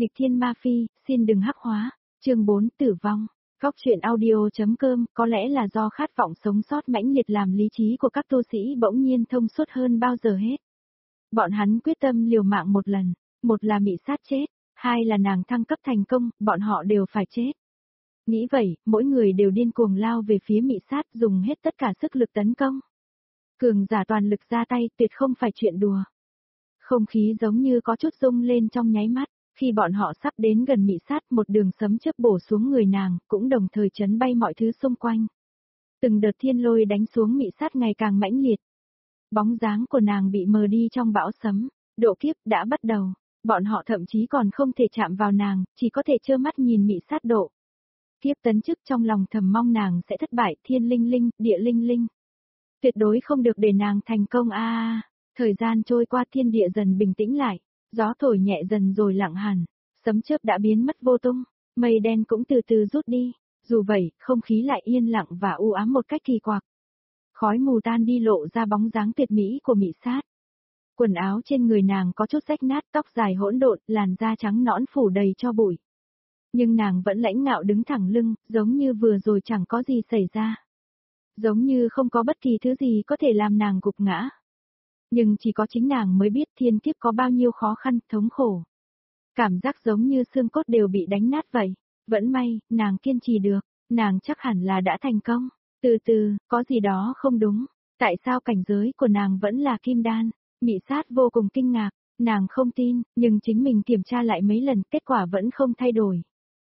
Nghịch thiên ma phi, xin đừng hắc hóa. Chương 4 tử vong. Góc truyện audio.com, có lẽ là do khát vọng sống sót mãnh liệt làm lý trí của các tu sĩ bỗng nhiên thông suốt hơn bao giờ hết. Bọn hắn quyết tâm liều mạng một lần, một là Mị Sát chết, hai là nàng thăng cấp thành công, bọn họ đều phải chết. Nghĩ vậy, mỗi người đều điên cuồng lao về phía Mị Sát, dùng hết tất cả sức lực tấn công. Cường giả toàn lực ra tay, tuyệt không phải chuyện đùa. Không khí giống như có chút rung lên trong nháy mắt, khi bọn họ sắp đến gần Mị Sát, một đường sấm chớp bổ xuống người nàng, cũng đồng thời chấn bay mọi thứ xung quanh. Từng đợt thiên lôi đánh xuống Mị Sát ngày càng mãnh liệt. Bóng dáng của nàng bị mờ đi trong bão sấm, độ kiếp đã bắt đầu, bọn họ thậm chí còn không thể chạm vào nàng, chỉ có thể trơ mắt nhìn Mị Sát độ. Kiếp tấn chức trong lòng thầm mong nàng sẽ thất bại, thiên linh linh, địa linh linh. Tuyệt đối không được để nàng thành công a. Thời gian trôi qua, thiên địa dần bình tĩnh lại, gió thổi nhẹ dần rồi lặng hẳn, sấm chớp đã biến mất vô tung, mây đen cũng từ từ rút đi, dù vậy, không khí lại yên lặng và u ám một cách kỳ quặc. Khói mù tan đi lộ ra bóng dáng tuyệt mỹ của Mị Sát. Quần áo trên người nàng có chút rách nát, tóc dài hỗn độn, làn da trắng nõn phủ đầy cho bụi. Nhưng nàng vẫn lãnh ngạo đứng thẳng lưng, giống như vừa rồi chẳng có gì xảy ra. Giống như không có bất kỳ thứ gì có thể làm nàng gục ngã. Nhưng chỉ có chính nàng mới biết thiên kiếp có bao nhiêu khó khăn, thống khổ. Cảm giác giống như xương cốt đều bị đánh nát vậy. Vẫn may, nàng kiên trì được, nàng chắc hẳn là đã thành công. Từ từ, có gì đó không đúng. Tại sao cảnh giới của nàng vẫn là kim đan? Mị Sát vô cùng kinh ngạc, nàng không tin, nhưng chính mình kiểm tra lại mấy lần, kết quả vẫn không thay đổi.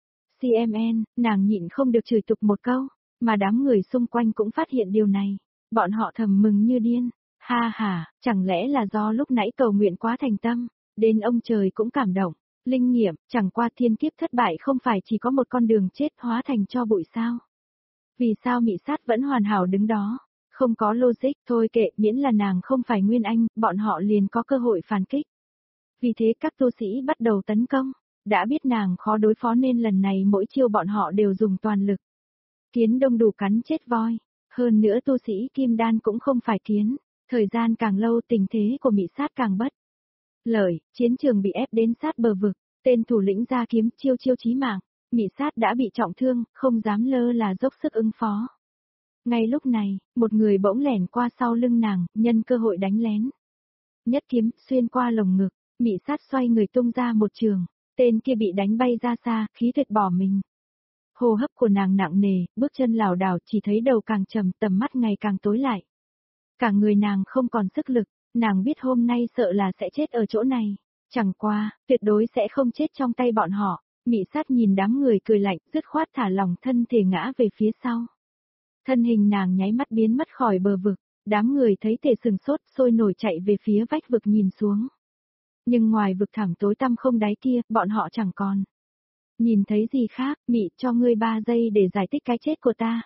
CMN, nàng nhịn không được chửi tục một câu, mà đám người xung quanh cũng phát hiện điều này. Bọn họ thầm mừng như điên. Ha ha, chẳng lẽ là do lúc nãy cầu nguyện quá thành tâm, đến ông trời cũng cảm động. Linh nghiệm, chẳng qua thiên kiếp thất bại không phải chỉ có một con đường chết hóa thành tro bụi sao? Vì sao Mị Sát vẫn hoàn hảo đứng đó? Không có logic, thôi kệ, miễn là nàng không phải Nguyên Anh, bọn họ liền có cơ hội phản kích. Vì thế các tu sĩ bắt đầu tấn công, đã biết nàng khó đối phó nên lần này mỗi chiêu bọn họ đều dùng toàn lực. Kiến đông đủ cắn chết voi, hơn nữa tu sĩ kim đan cũng không phải kiến, thời gian càng lâu tình thế của Mị Sát càng bất lợi, chiến trường bị ép đến sát bờ vực, tên thủ lĩnh ra kiếm chiêu chí mạng, Mị Sát đã bị trọng thương, không dám lơ là dốc sức ứng phó. Ngay lúc này, một người bỗng lẻn qua sau lưng nàng, nhân cơ hội đánh lén. Nhất kiếm xuyên qua lồng ngực, Mị Sát xoay người tung ra một trường, tên kia bị đánh bay ra xa, khí tuyệt bỏ mình. Hô hấp của nàng nặng nề, bước chân lảo đảo, chỉ thấy đầu càng trầm, tầm mắt ngày càng tối lại. Cả người nàng không còn sức lực, nàng biết hôm nay sợ là sẽ chết ở chỗ này. Chẳng qua, tuyệt đối sẽ không chết trong tay bọn họ. Mị Sát nhìn đám người cười lạnh, dứt khoát thả lỏng thân thể ngã về phía sau. Thân hình nàng nháy mắt biến mất khỏi bờ vực, đám người thấy thể sừng sốt, sôi nổi chạy về phía vách vực nhìn xuống. Nhưng ngoài vực thẳm tối tăm không đáy kia, bọn họ chẳng còn nhìn thấy gì khác. Mị, cho ngươi 3 giây để giải thích cái chết của ta.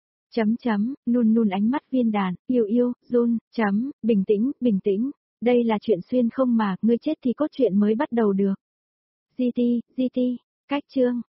Nun ánh mắt viên đàn, yêu, run, bình tĩnh, đây là chuyện xuyên không mà, ngươi chết thì cốt truyện mới bắt đầu được. GT, cách chương.